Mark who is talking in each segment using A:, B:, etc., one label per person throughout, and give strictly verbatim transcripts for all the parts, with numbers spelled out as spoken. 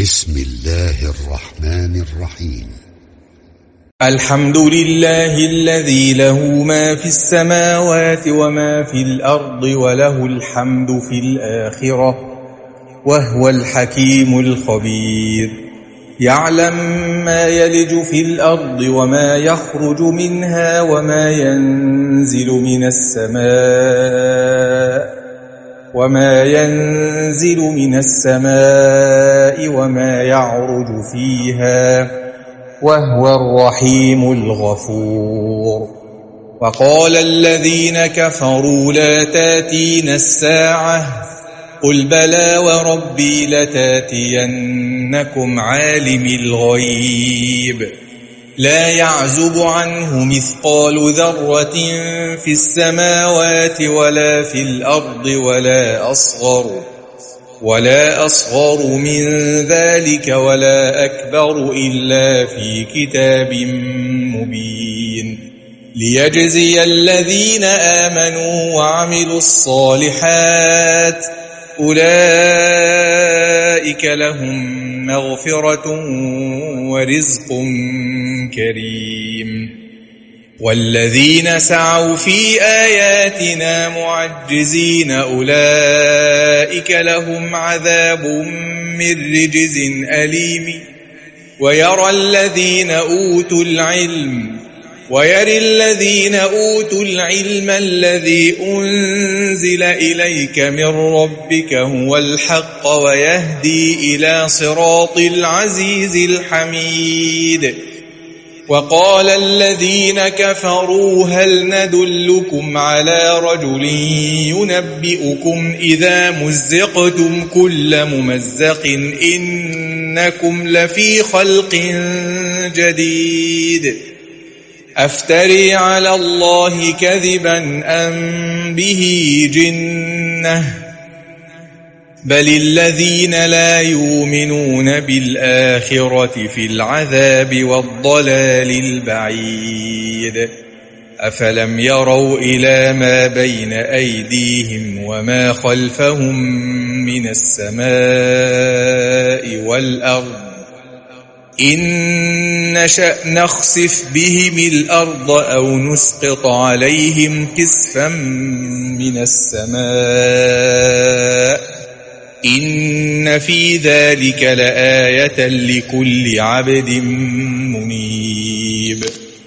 A: بسم الله الرحمن الرحيم.
B: الحمد لله الذي له ما في السماوات وما في الأرض وله الحمد في الآخرة وهو الحكيم الخبير. يعلم ما يلج في الأرض وما يخرج منها وما ينزل من السماء وما ينزل من السماء وما يعرج فيها وهو الرحيم الغفور. وقال الذين كفروا لا تاتينا الساعة قل بلى وربي لتاتينكم عالم الغيب لا يعزب عنه مثقال ذرة في السماوات ولا في الأرض ولا أصغر ولا أصغر من ذلك ولا أكبر إلا في كتاب مبين ليجزي الذين آمنوا وعملوا الصالحات أولئك لهم مغفرة ورزق كريم. والذين سعوا في آياتنا معجزين أولئك لهم عذاب من رجز أليم. ويرى الذين أوتوا العلم ويرى الذين أوتوا العلم الذي أنزل إليك من ربك هو الحق ويهدي إلى صراط العزيز الحميد. وقال الذين كفروا هل ندلكم على رجل ينبئكم إذا مزقتم كل ممزق إنكم لفي خلق جديد أفتري على الله كذبا أم به جنة بل الذين لا يؤمنون بالآخرة في العذاب والضلال البعيد. أفلم يروا إلى ما بين أيديهم وما خلفهم من السماء والأرض إن نشأ نخسف بهم الأرض أو نسقط عليهم كسفا من السماء إن في ذلك لآية لكل عبد منيب.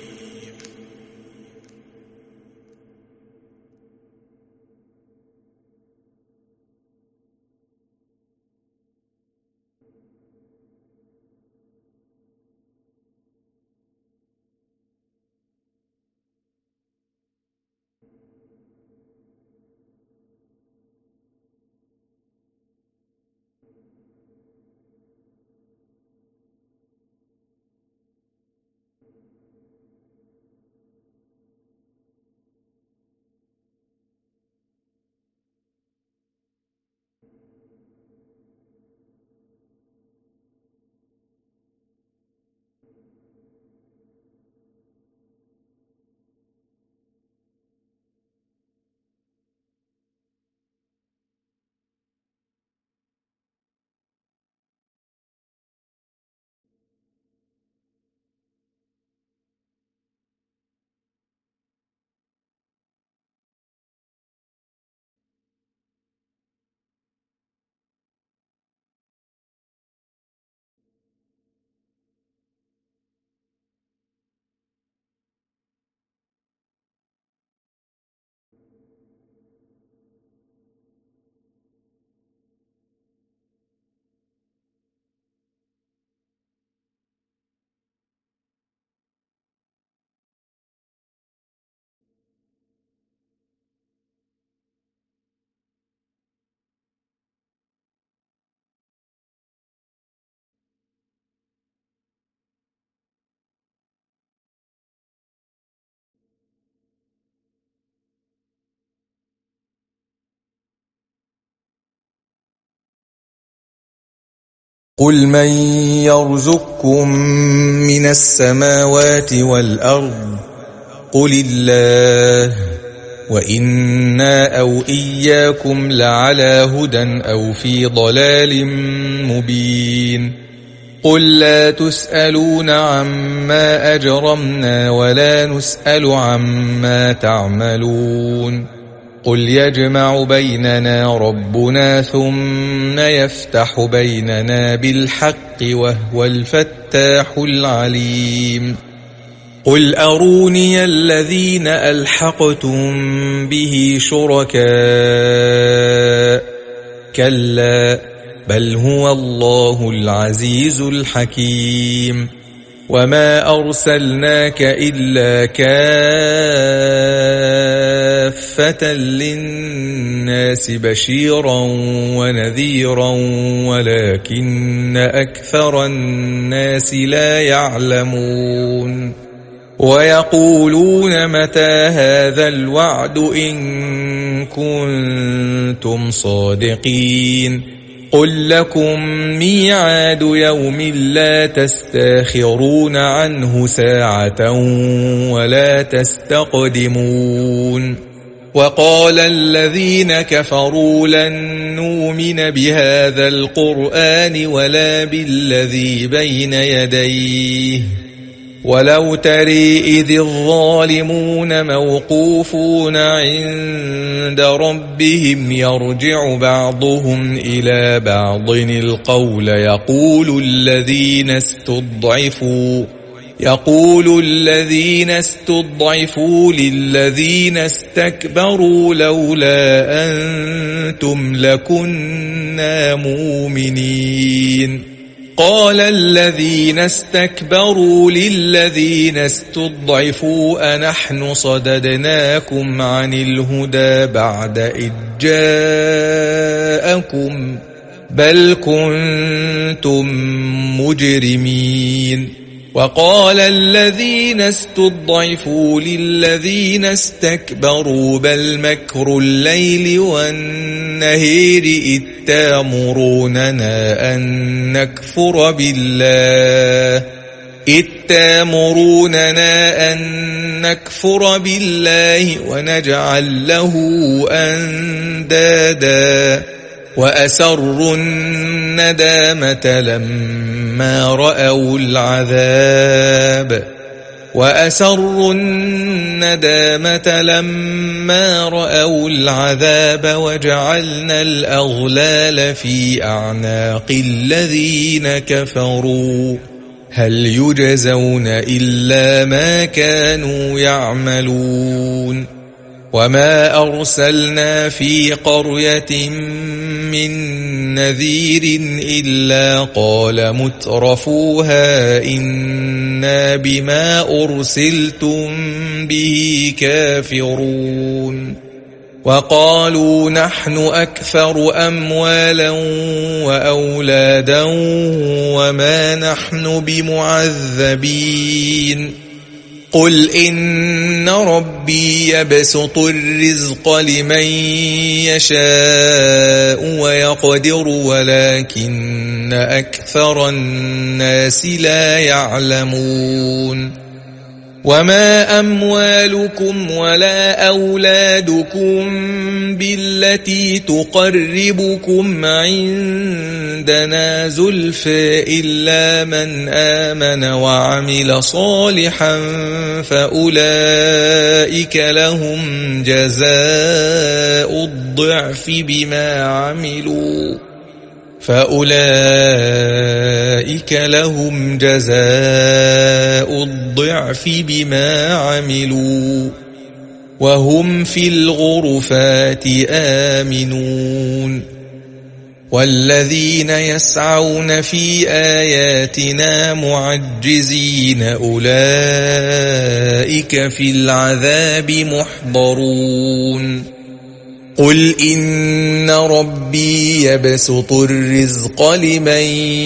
B: قل من يرزقكم من السماوات والأرض قل الله وإنا أو إياكم لعلى هدى أو في ضلال مبين قل لا تسألون عما أجرمنا ولا نسأل عما تعملون قل يجمع بيننا ربنا ثم يفتح بيننا بالحق وهو الفتاح العليم قل أروني الذين ألحقتم به شركاء كلا بل هو الله العزيز الحكيم وما أرسلناك إلا كافة للناس بشيرا ونذيرا ولكن أكثر الناس لا يعلمون ويقولون متى هذا الوعد إن كنتم صادقين قل لكم ميعاد يوم لا تستاخرون عنه ساعة ولا تستقدمون وقال الذين كفروا لن نؤمن بهذا القرآن ولا بالذي بين يديه ولو ترى إذ الظالمون موقوفون عند ربهم يرجع بعضهم إلى بعض القول يقول الذين استضعفوا يقول الذين استضعفوا للذين استكبروا لولا أنتم لكنا مؤمنين قال الذين استكبروا للذين استضعفوا أنحن صددناكم عن الهدى بعد إذ جاءكم بل كنتم مجرمين وقال الذين استضعفوا للذين استكبروا بل مكر الليل والنهار إذ تأمروننا أن نكفر بالله إذ تأمروننا أن نكفر بالله ونجعل له أندادا وأسروا الندامة لما رأوا العذاب وأسروا الندامة لما رأوا العذاب وجعلنا الأغلال في أعناق الذين كفروا هل يجزون إلا ما كانوا يعملون وما أرسلنا في قرية من نذير إلا قال مترفوها إنا بما أرسلتم به كافرون وقالوا نحن أكثر أموالا وأولادا وما نحن بمعذبين قل إن ربي يبسط الرزق لمن يشاء ويقدر ولكن أكثر الناس لا يعلمون وما أموالكم ولا أولادكم بالتي تقربكم عندنا زلفى إلا من آمن وعمل صالحا فأولئك لهم جزاء الضعف بما عملوا فأولئك لهم جزاء الضعف بما عملوا وهم في الغرفات آمنون والذين يسعون في آياتنا معجزين أولئك في العذاب محضرون قل إن ربي يبسط الرزق لمن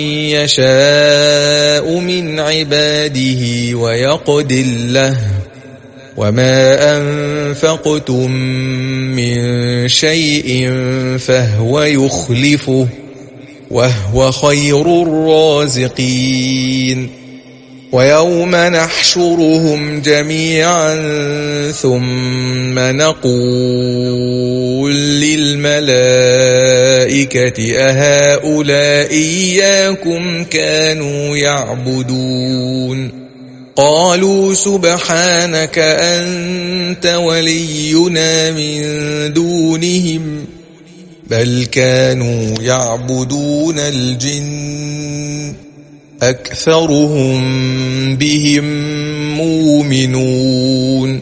B: يشاء من عباده ويقدر له وما أنفقتم من شيء فهو يخلفه وهو خير الرازقين ويوم نحشرهم جميعا ثم نقول للملائكة أهؤلاء إياكم كانوا يعبدون قالوا سبحانك أنت ولينا من دونهم بل كانوا يعبدون الجن أكثرهم بهم مؤمنون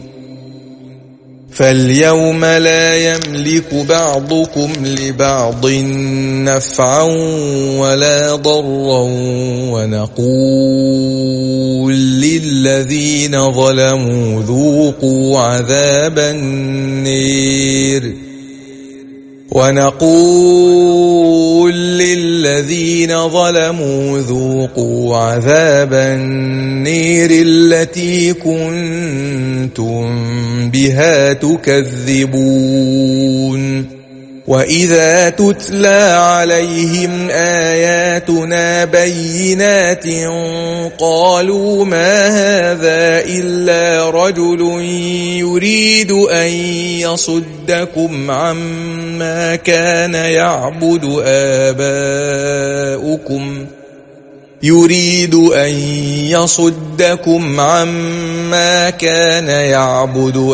B: فاليوم لا يملك بعضكم لبعض نفعا ولا ضرا ونقول للذين ظلموا ذوقوا عذاب النير ونقول للذين ظلموا ذوقوا عذاب النير التي كنتم بها تكذبون وإذا تتلى عليهم آياتنا بينات قالوا ما هذا إلا رجل يريد أن يصدكم عما كان يعبد آباؤكم يريد أن يصدكم عما كان يعبد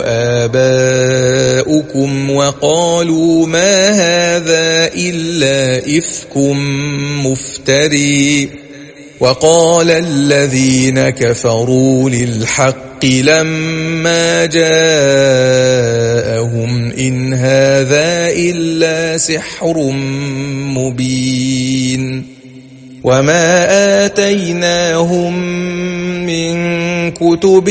B: آباؤكم وقالوا ما هذا إلا إفك مفتري وقال الذين كفروا للحق لما جاءهم إن هذا إلا سحر مبين وما آتيناهم من كتب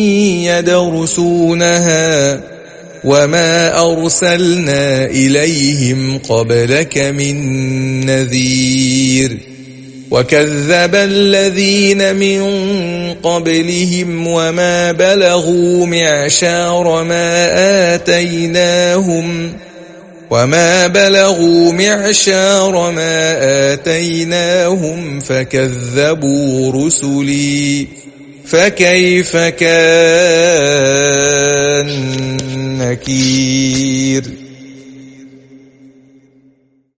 B: يدرسونها وما أرسلنا إليهم قبلك من نذير وكذب الذين من قبلهم وما بلغوا معشار ما آتيناهم وما بلغوا معشار ما آتيناهم فكذبوا رسلي فكيف كان نكير